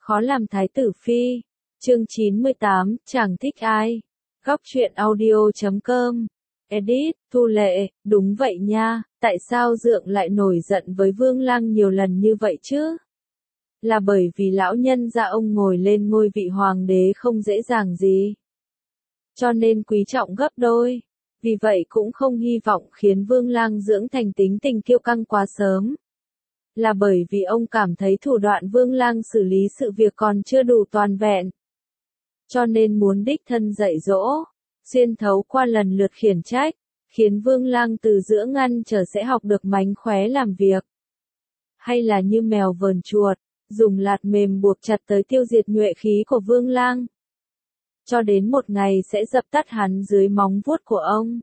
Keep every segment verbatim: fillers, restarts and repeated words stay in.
Khó làm thái tử phi. Chương chín mươi tám, chàng thích ai? Góc truyện audio chấm com. Edit, Thu Lệ, đúng vậy nha, tại sao Dượng lại nổi giận với Vương Lang nhiều lần như vậy chứ? Là bởi vì lão nhân gia ông ngồi lên ngôi vị hoàng đế không dễ dàng gì. Cho nên quý trọng gấp đôi. Vì vậy cũng không hy vọng khiến Vương Lang dưỡng thành tính tình kiêu căng quá sớm. Là bởi vì ông cảm thấy thủ đoạn Vương Lang xử lý sự việc còn chưa đủ toàn vẹn. Cho nên muốn đích thân dạy dỗ, xuyên thấu qua lần lượt khiển trách, khiến Vương Lang từ giữa ngăn trở sẽ học được mánh khóe làm việc. Hay là như mèo vờn chuột, dùng lạt mềm buộc chặt tới tiêu diệt nhuệ khí của Vương Lang. Cho đến một ngày sẽ dập tắt hắn dưới móng vuốt của ông.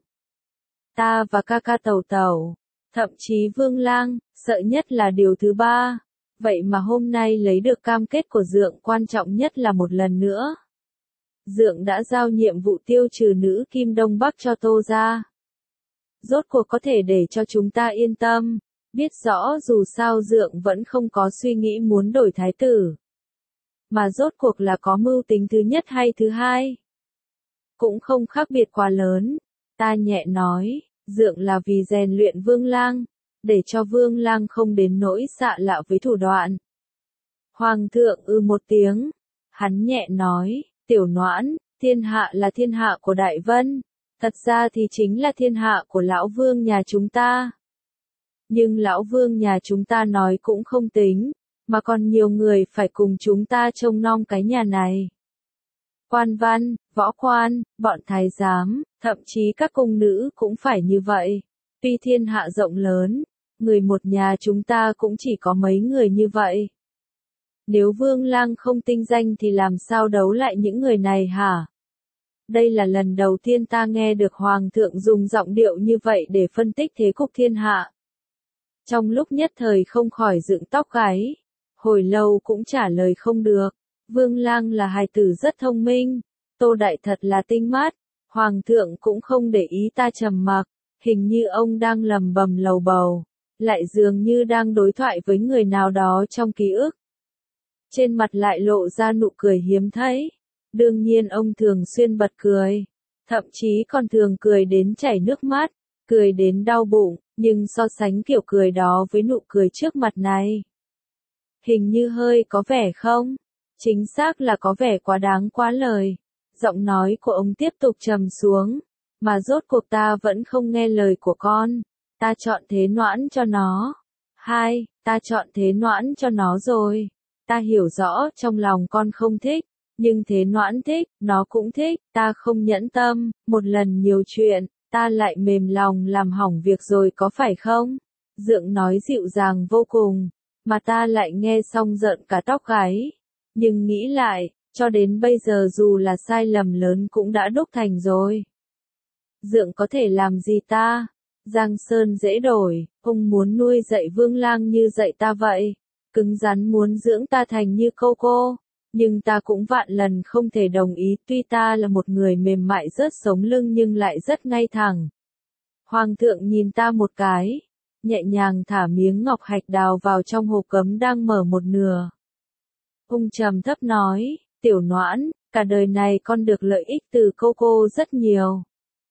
Ta và ca ca Tẩu Tẩu, thậm chí Vương Lang, sợ nhất là điều thứ ba. Vậy mà hôm nay lấy được cam kết của Dượng, quan trọng nhất là một lần nữa. Dượng đã giao nhiệm vụ tiêu trừ nữ Kim Đông Bắc cho Tô gia. Rốt cuộc có thể để cho chúng ta yên tâm, biết rõ dù sao Dượng vẫn không có suy nghĩ muốn đổi thái tử. Mà rốt cuộc là có mưu tính thứ nhất hay thứ hai? Cũng không khác biệt quá lớn, ta nhẹ nói, Dượng là vì rèn luyện Vương Lang, để cho Vương Lang không đến nỗi xạ lạ với thủ đoạn. Hoàng thượng ư một tiếng, hắn nhẹ nói, Tiểu Noãn, thiên hạ là thiên hạ của Đại Vân, thật ra thì chính là thiên hạ của lão Vương nhà chúng ta. Nhưng lão Vương nhà chúng ta nói cũng không tính, mà còn nhiều người phải cùng chúng ta trông nom cái nhà này. Quan văn, võ quan, bọn thái giám, thậm chí các cung nữ cũng phải như vậy. Tuy thiên hạ rộng lớn, người một nhà chúng ta cũng chỉ có mấy người như vậy. Nếu Vương Lang không tinh danh thì làm sao đấu lại những người này hả? Đây là lần đầu tiên ta nghe được Hoàng thượng dùng giọng điệu như vậy để phân tích thế cục thiên hạ. Trong lúc nhất thời không khỏi dựng tóc gáy, hồi lâu cũng trả lời không được. Vương Lang là hài tử rất thông minh, Tô Đại thật là tinh mắt. Hoàng thượng cũng không để ý ta trầm mặc, hình như ông đang lầm bầm lầu bầu, lại dường như đang đối thoại với người nào đó trong ký ức. Trên mặt lại lộ ra nụ cười hiếm thấy. Đương nhiên ông thường xuyên bật cười, thậm chí còn thường cười đến chảy nước mắt, cười đến đau bụng, nhưng so sánh kiểu cười đó với nụ cười trước mặt này, hình như hơi có vẻ không? Chính xác là có vẻ quá đáng quá lời. Giọng nói của ông tiếp tục trầm xuống, mà rốt cuộc ta vẫn không nghe lời của con. Ta chọn Thế Noãn cho nó. Hai, ta chọn Thế Noãn cho nó rồi. Ta hiểu rõ trong lòng con không thích, nhưng Thế Noãn thích, nó cũng thích. Ta không nhẫn tâm, một lần nhiều chuyện, ta lại mềm lòng làm hỏng việc rồi có phải không? Dượng nói dịu dàng vô cùng, mà ta lại nghe xong rợn cả tóc gáy. Nhưng nghĩ lại, cho đến bây giờ dù là sai lầm lớn cũng đã đúc thành rồi. Dượng có thể làm gì ta? Giang sơn dễ đổi, ông muốn nuôi dạy Vương Lang như dạy ta vậy. Cứng rắn muốn dưỡng ta thành như cô cô. Nhưng ta cũng vạn lần không thể đồng ý, tuy ta là một người mềm mại rất sống lưng nhưng lại rất ngay thẳng. Hoàng thượng nhìn ta một cái, nhẹ nhàng thả miếng ngọc hạch đào vào trong hộp cấm đang mở một nửa. Ông trầm thấp nói, Tiểu Noãn, cả đời này con được lợi ích từ cô cô rất nhiều.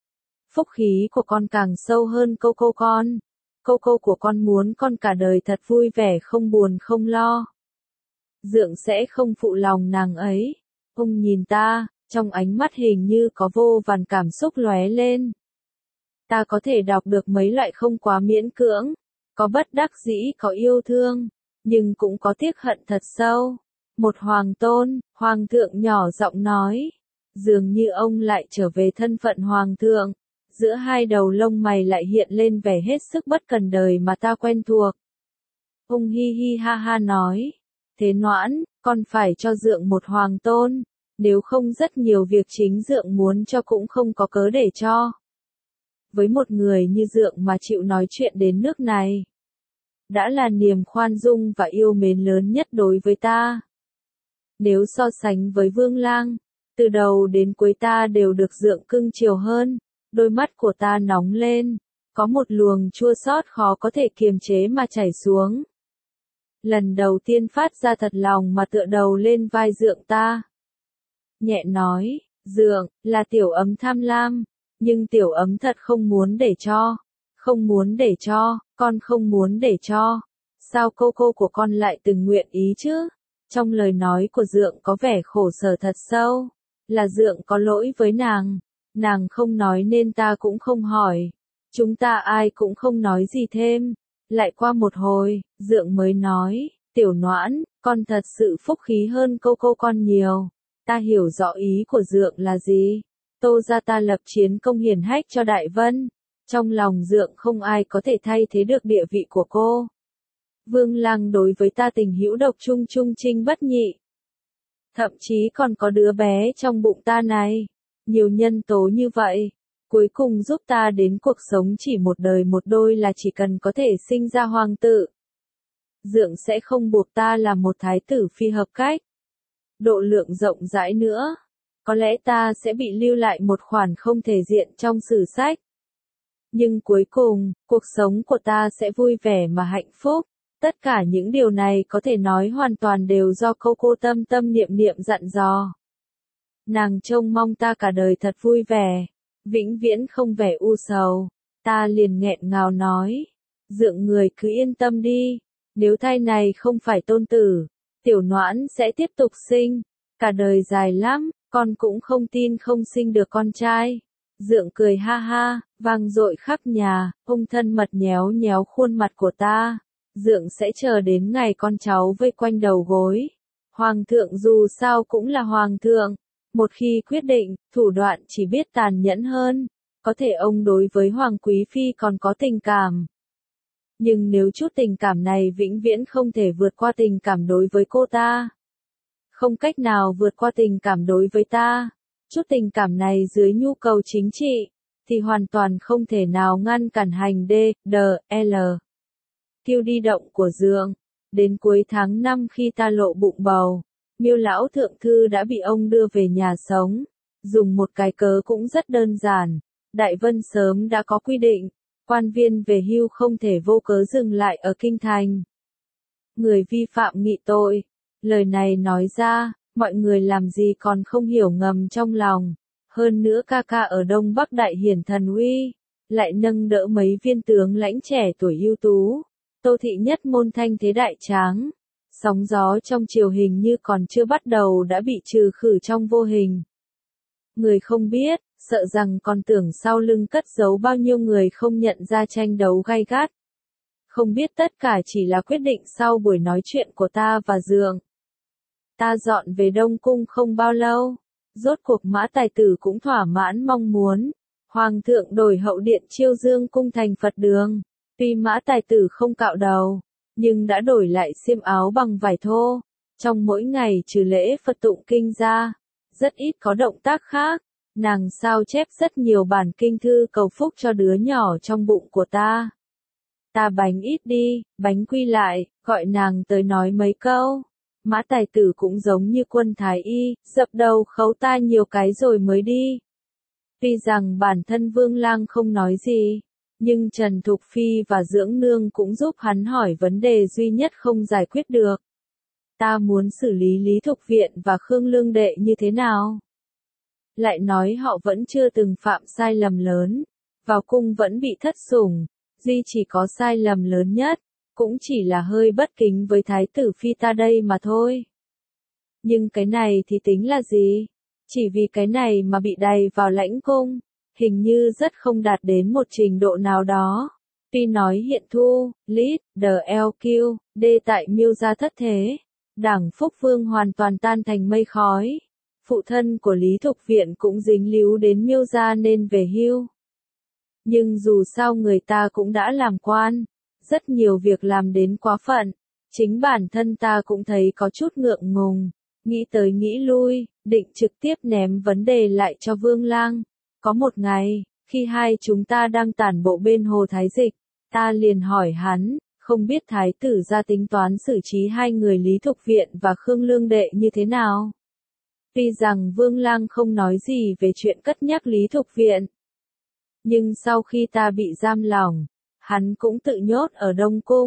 Phúc khí của con càng sâu hơn cô cô con. Cô cô của con muốn con cả đời thật vui vẻ không buồn không lo. Dượng sẽ không phụ lòng nàng ấy. Ông nhìn ta, trong ánh mắt hình như có vô vàn cảm xúc lóe lên. Ta có thể đọc được mấy loại không quá miễn cưỡng, có bất đắc dĩ, có yêu thương, nhưng cũng có tiếc hận thật sâu. Một hoàng tôn, hoàng thượng nhỏ giọng nói. Dường như ông lại trở về thân phận hoàng thượng. Giữa hai đầu lông mày lại hiện lên vẻ hết sức bất cần đời mà ta quen thuộc. Ông hi hi ha ha nói. Thế Noãn, con phải cho Dượng một hoàng tôn. Nếu không rất nhiều việc chính Dượng muốn cho cũng không có cớ để cho. Với một người như Dượng mà chịu nói chuyện đến nước này, đã là niềm khoan dung và yêu mến lớn nhất đối với ta. Nếu so sánh với Vương Lang, từ đầu đến cuối ta đều được Dượng cưng chiều hơn. Đôi mắt của ta nóng lên, có một luồng chua xót khó có thể kiềm chế mà chảy xuống. lần đầu tiên phát ra thật lòng mà tựa đầu lên vai Dượng ta. Nhẹ nói, Dượng, là tiểu ấm tham lam, nhưng tiểu ấm thật không muốn để cho, không muốn để cho, con không muốn để cho. Sao cô cô của con lại từng nguyện ý chứ? Trong lời nói của Dượng có vẻ khổ sở thật sâu, là Dượng có lỗi với nàng, nàng không nói nên ta cũng không hỏi. Chúng ta ai cũng không nói gì thêm. Lại qua một hồi, Dượng mới nói, tiểu Noãn, con thật sự phúc khí hơn cô cô con nhiều. Ta hiểu rõ ý của Dượng là gì. Tô gia ta lập chiến công hiển hách cho Đại Vân. Trong lòng Dượng không ai có thể thay thế được địa vị của cô. Vương Lăng đối với ta tình hữu độc trung trung trinh bất nhị. Thậm chí còn có đứa bé trong bụng ta này. Nhiều nhân tố như vậy. Cuối cùng giúp ta đến cuộc sống chỉ một đời một đôi là chỉ cần có thể sinh ra hoàng tử. Dượng sẽ không buộc ta là một thái tử phi hợp cách. Độ lượng rộng rãi nữa. Có lẽ ta sẽ bị lưu lại một khoản không thể diện trong sử sách. Nhưng cuối cùng, cuộc sống của ta sẽ vui vẻ mà hạnh phúc. Tất cả những điều này có thể nói hoàn toàn đều do cô cô tâm tâm niệm niệm dặn dò. Nàng trông mong ta cả đời thật vui vẻ, vĩnh viễn không vẻ u sầu. Ta liền nghẹn ngào nói, Dượng người cứ yên tâm đi, nếu thai này không phải tôn tử, tiểu Noãn sẽ tiếp tục sinh, cả đời dài lắm, con cũng không tin không sinh được con trai. Dượng cười ha ha, vang dội khắp nhà, ung thân mật nhéo nhéo khuôn mặt của ta. Dượng sẽ chờ đến ngày con cháu vây quanh đầu gối. Hoàng thượng dù sao cũng là hoàng thượng. Một khi quyết định, thủ đoạn chỉ biết tàn nhẫn hơn. Có thể ông đối với Hoàng Quý Phi còn có tình cảm. Nhưng nếu chút tình cảm này vĩnh viễn không thể vượt qua tình cảm đối với cô ta. Không cách nào vượt qua tình cảm đối với ta. Chút tình cảm này dưới nhu cầu chính trị, thì hoàn toàn không thể nào ngăn cản hành D, D, L. Kiêu đi động của Dượng. Đến cuối tháng năm khi ta lộ bụng bầu, Miêu lão thượng thư đã bị ông đưa về nhà sống. Dùng một cái cớ cũng rất đơn giản. Đại Vân sớm đã có quy định, quan viên về hưu không thể vô cớ dừng lại ở kinh thành. Người vi phạm nghị tội. Lời này nói ra, mọi người làm gì còn không hiểu ngầm trong lòng. Hơn nữa ca ca ở Đông Bắc đại hiển thần uy, lại nâng đỡ mấy viên tướng lãnh trẻ tuổi ưu tú. Tô thị nhất môn thanh thế đại tráng. Sóng gió trong triều hình như còn chưa bắt đầu đã bị trừ khử trong vô hình. Người không biết, sợ rằng còn tưởng sau lưng cất giấu bao nhiêu người không nhận ra tranh đấu gay gắt. Không biết tất cả chỉ là quyết định sau buổi nói chuyện của ta và Dượng. Ta dọn về Đông Cung không bao lâu. Rốt cuộc Mã Tài Tử cũng thỏa mãn mong muốn. Hoàng thượng đổi hậu điện Chiêu Dương cung thành Phật đường. Tuy Mã Tài Tử không cạo đầu, nhưng đã đổi lại xiêm áo bằng vải thô. Trong mỗi ngày trừ lễ Phật tụng kinh ra, rất ít có động tác khác. Nàng sao chép rất nhiều bản kinh thư cầu phúc cho đứa nhỏ trong bụng của ta. Ta bánh ít đi, bánh quy lại, gọi nàng tới nói mấy câu. Mã Tài Tử cũng giống như quân thái y, dập đầu khấu ta nhiều cái rồi mới đi. Tuy rằng bản thân Vương Lang không nói gì, nhưng Trần Thục Phi và Dưỡng Nương cũng giúp hắn hỏi vấn đề duy nhất không giải quyết được. Ta muốn xử lý Lý Thục Viện và Khương Lương Đệ như thế nào? Lại nói họ vẫn chưa từng phạm sai lầm lớn, vào cung vẫn bị thất sủng, duy chỉ có sai lầm lớn nhất, cũng chỉ là hơi bất kính với Thái tử Phi ta đây mà thôi. Nhưng cái này thì tính là gì? Chỉ vì cái này mà bị đày vào lãnh cung, hình như rất không đạt đến một trình độ nào đó. Tuy nói hiện thu, lít, đờ eo kiu, đê tại Miêu gia thất thế, Đảng Phúc Vương hoàn toàn tan thành mây khói. Phụ thân của Lý Thục Viện cũng dính líu đến Miêu gia nên về hưu. Nhưng dù sao người ta cũng đã làm quan, rất nhiều việc làm đến quá phận, chính bản thân ta cũng thấy có chút ngượng ngùng, nghĩ tới nghĩ lui, định trực tiếp ném vấn đề lại cho Vương Lang. Có một ngày, khi hai chúng ta đang tản bộ bên hồ Thái Dịch, ta liền hỏi hắn, không biết Thái tử ra tính toán xử trí hai người Lý Thục Viện và Khương Lương Đệ như thế nào. Tuy rằng Vương Lang không nói gì về chuyện cất nhắc Lý Thục Viện, nhưng sau khi ta bị giam lỏng, hắn cũng tự nhốt ở Đông Cung,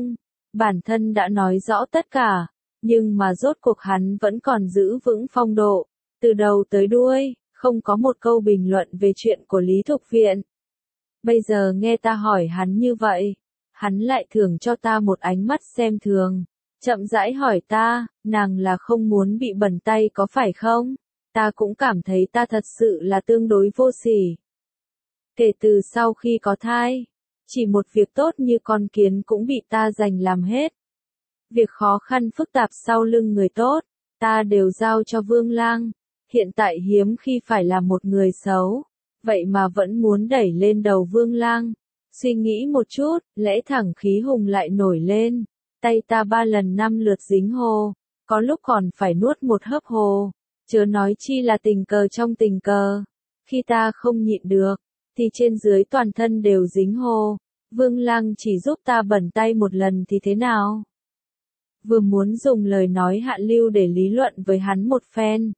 Bản thân đã nói rõ tất cả, nhưng mà rốt cuộc hắn vẫn còn giữ vững phong độ, từ đầu tới đuôi, không có một câu bình luận về chuyện của Lý Thục Viện. Bây giờ nghe ta hỏi hắn như vậy, hắn lại thưởng cho ta một ánh mắt xem thường, chậm rãi hỏi ta, nàng là không muốn bị bẩn tay có phải không? Ta cũng cảm thấy ta thật sự là tương đối vô sỉ. Kể từ sau khi có thai, chỉ một việc tốt như con kiến cũng bị ta giành làm hết. Việc khó khăn phức tạp sau lưng người tốt, ta đều giao cho Vương Lang. Hiện tại hiếm khi phải là một người xấu, vậy mà vẫn muốn đẩy lên đầu Vương Lang. Suy nghĩ một chút, lẽ thẳng khí hùng lại nổi lên. Tay ta ba lần năm lượt dính hồ, có lúc còn phải nuốt một hớp hồ. Chớ nói chi là tình cờ trong tình cờ. Khi ta không nhịn được, thì trên dưới toàn thân đều dính hồ. Vương Lang chỉ giúp ta bẩn tay một lần thì thế nào? Vừa muốn dùng lời nói hạ lưu để lý luận với hắn một phen.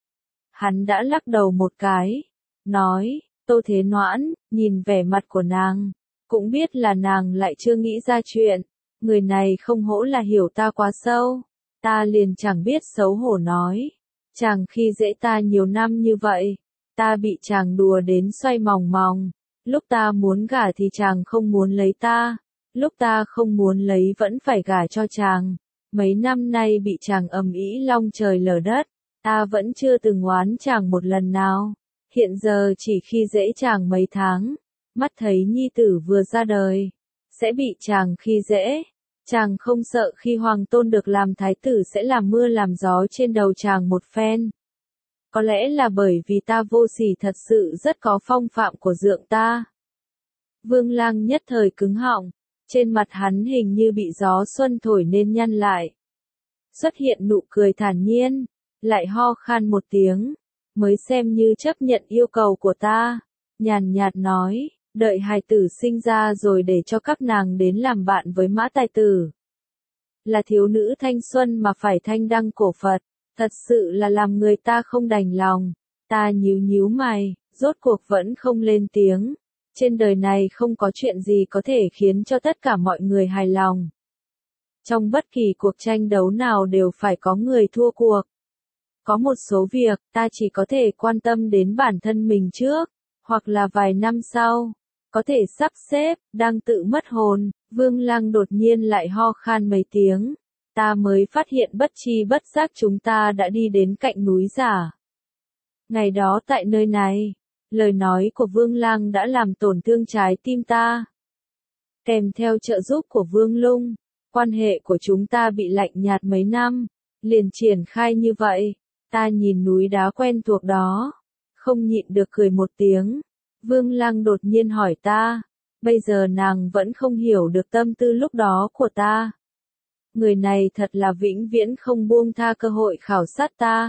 Hắn đã lắc đầu một cái, nói, Tô Thế Noãn, nhìn vẻ mặt của nàng, cũng biết là nàng lại chưa nghĩ ra chuyện, người này không hổ là hiểu ta quá sâu, ta liền chẳng biết xấu hổ nói, chàng khi dễ ta nhiều năm như vậy, ta bị chàng đùa đến xoay mòng mòng, lúc ta muốn gả thì chàng không muốn lấy ta, lúc ta không muốn lấy vẫn phải gả cho chàng, mấy năm nay bị chàng ầm ĩ long trời lở đất. Ta vẫn chưa từng oán chàng một lần nào, hiện giờ chỉ khi dễ chàng mấy tháng, mắt thấy nhi tử vừa ra đời, sẽ bị chàng khi dễ, chàng không sợ khi hoàng tôn được làm thái tử sẽ làm mưa làm gió trên đầu chàng một phen. Có lẽ là bởi vì ta vô sỉ thật sự rất có phong phạm của dượng ta. Vương Lang nhất thời cứng họng, trên mặt hắn hình như bị gió xuân thổi nên nhăn lại. Xuất hiện nụ cười thản nhiên. Lại ho khan một tiếng, mới xem như chấp nhận yêu cầu của ta, nhàn nhạt nói, đợi hài tử sinh ra rồi để cho các nàng đến làm bạn với Mã Tài Tử. Là thiếu nữ thanh xuân mà phải thanh đăng cổ Phật, thật sự là làm người ta không đành lòng, ta nhíu nhíu mày, rốt cuộc vẫn không lên tiếng, trên đời này không có chuyện gì có thể khiến cho tất cả mọi người hài lòng. Trong bất kỳ cuộc tranh đấu nào đều phải có người thua cuộc. Có một số việc, ta chỉ có thể quan tâm đến bản thân mình trước, hoặc là vài năm sau, có thể sắp xếp, đang tự mất hồn, Vương Lang đột nhiên lại ho khan mấy tiếng, ta mới phát hiện bất chi bất giác chúng ta đã đi đến cạnh núi Giả. Ngày đó tại nơi này, lời nói của Vương Lang đã làm tổn thương trái tim ta. Kèm theo trợ giúp của Vương Lung, quan hệ của chúng ta bị lạnh nhạt mấy năm, liền triển khai như vậy. Ta nhìn núi đá quen thuộc đó, không nhịn được cười một tiếng. Vương Lang đột nhiên hỏi ta, bây giờ nàng vẫn không hiểu được tâm tư lúc đó của ta. Người này thật là vĩnh viễn không buông tha cơ hội khảo sát ta.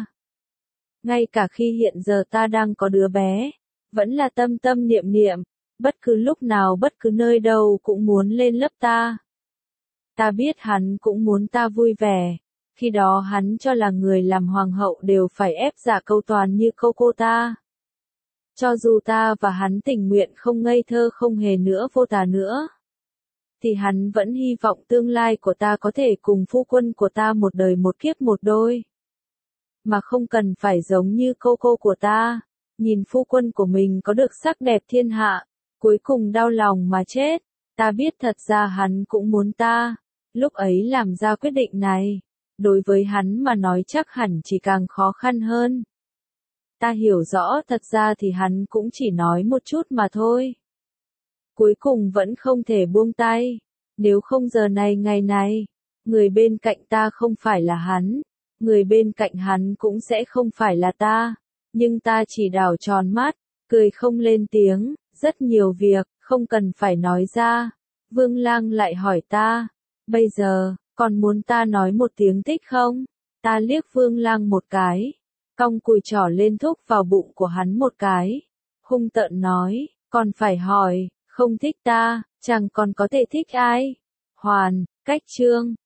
Ngay cả khi hiện giờ ta đang có đứa bé, vẫn là tâm tâm niệm niệm, bất cứ lúc nào bất cứ nơi đâu cũng muốn lên lớp ta. Ta biết hắn cũng muốn ta vui vẻ. Khi đó hắn cho là người làm hoàng hậu đều phải ép giả câu toàn như câu cô ta. Cho dù ta và hắn tình nguyện không ngây thơ không hề nữa vô tà nữa, thì hắn vẫn hy vọng tương lai của ta có thể cùng phu quân của ta một đời một kiếp một đôi. Mà không cần phải giống như cô cô của ta, nhìn phu quân của mình có được sắc đẹp thiên hạ, cuối cùng đau lòng mà chết. Ta biết thật ra hắn cũng muốn ta, lúc ấy làm ra quyết định này. Đối với hắn mà nói chắc hẳn chỉ càng khó khăn hơn. Ta hiểu rõ thật ra thì hắn cũng chỉ nói một chút mà thôi. Cuối cùng vẫn không thể buông tay. Nếu không giờ này ngày này, người bên cạnh ta không phải là hắn, người bên cạnh hắn cũng sẽ không phải là ta. Nhưng ta chỉ đảo tròn mắt, cười không lên tiếng, rất nhiều việc, không cần phải nói ra. Vương Lang lại hỏi ta, bây giờ, còn muốn ta nói một tiếng thích không? Ta liếc Vương Lang một cái, cong cùi trỏ lên thúc vào bụng của hắn một cái, hung tợn nói, còn phải hỏi, không thích ta, chẳng còn có thể thích ai? Hoàn, cách chương.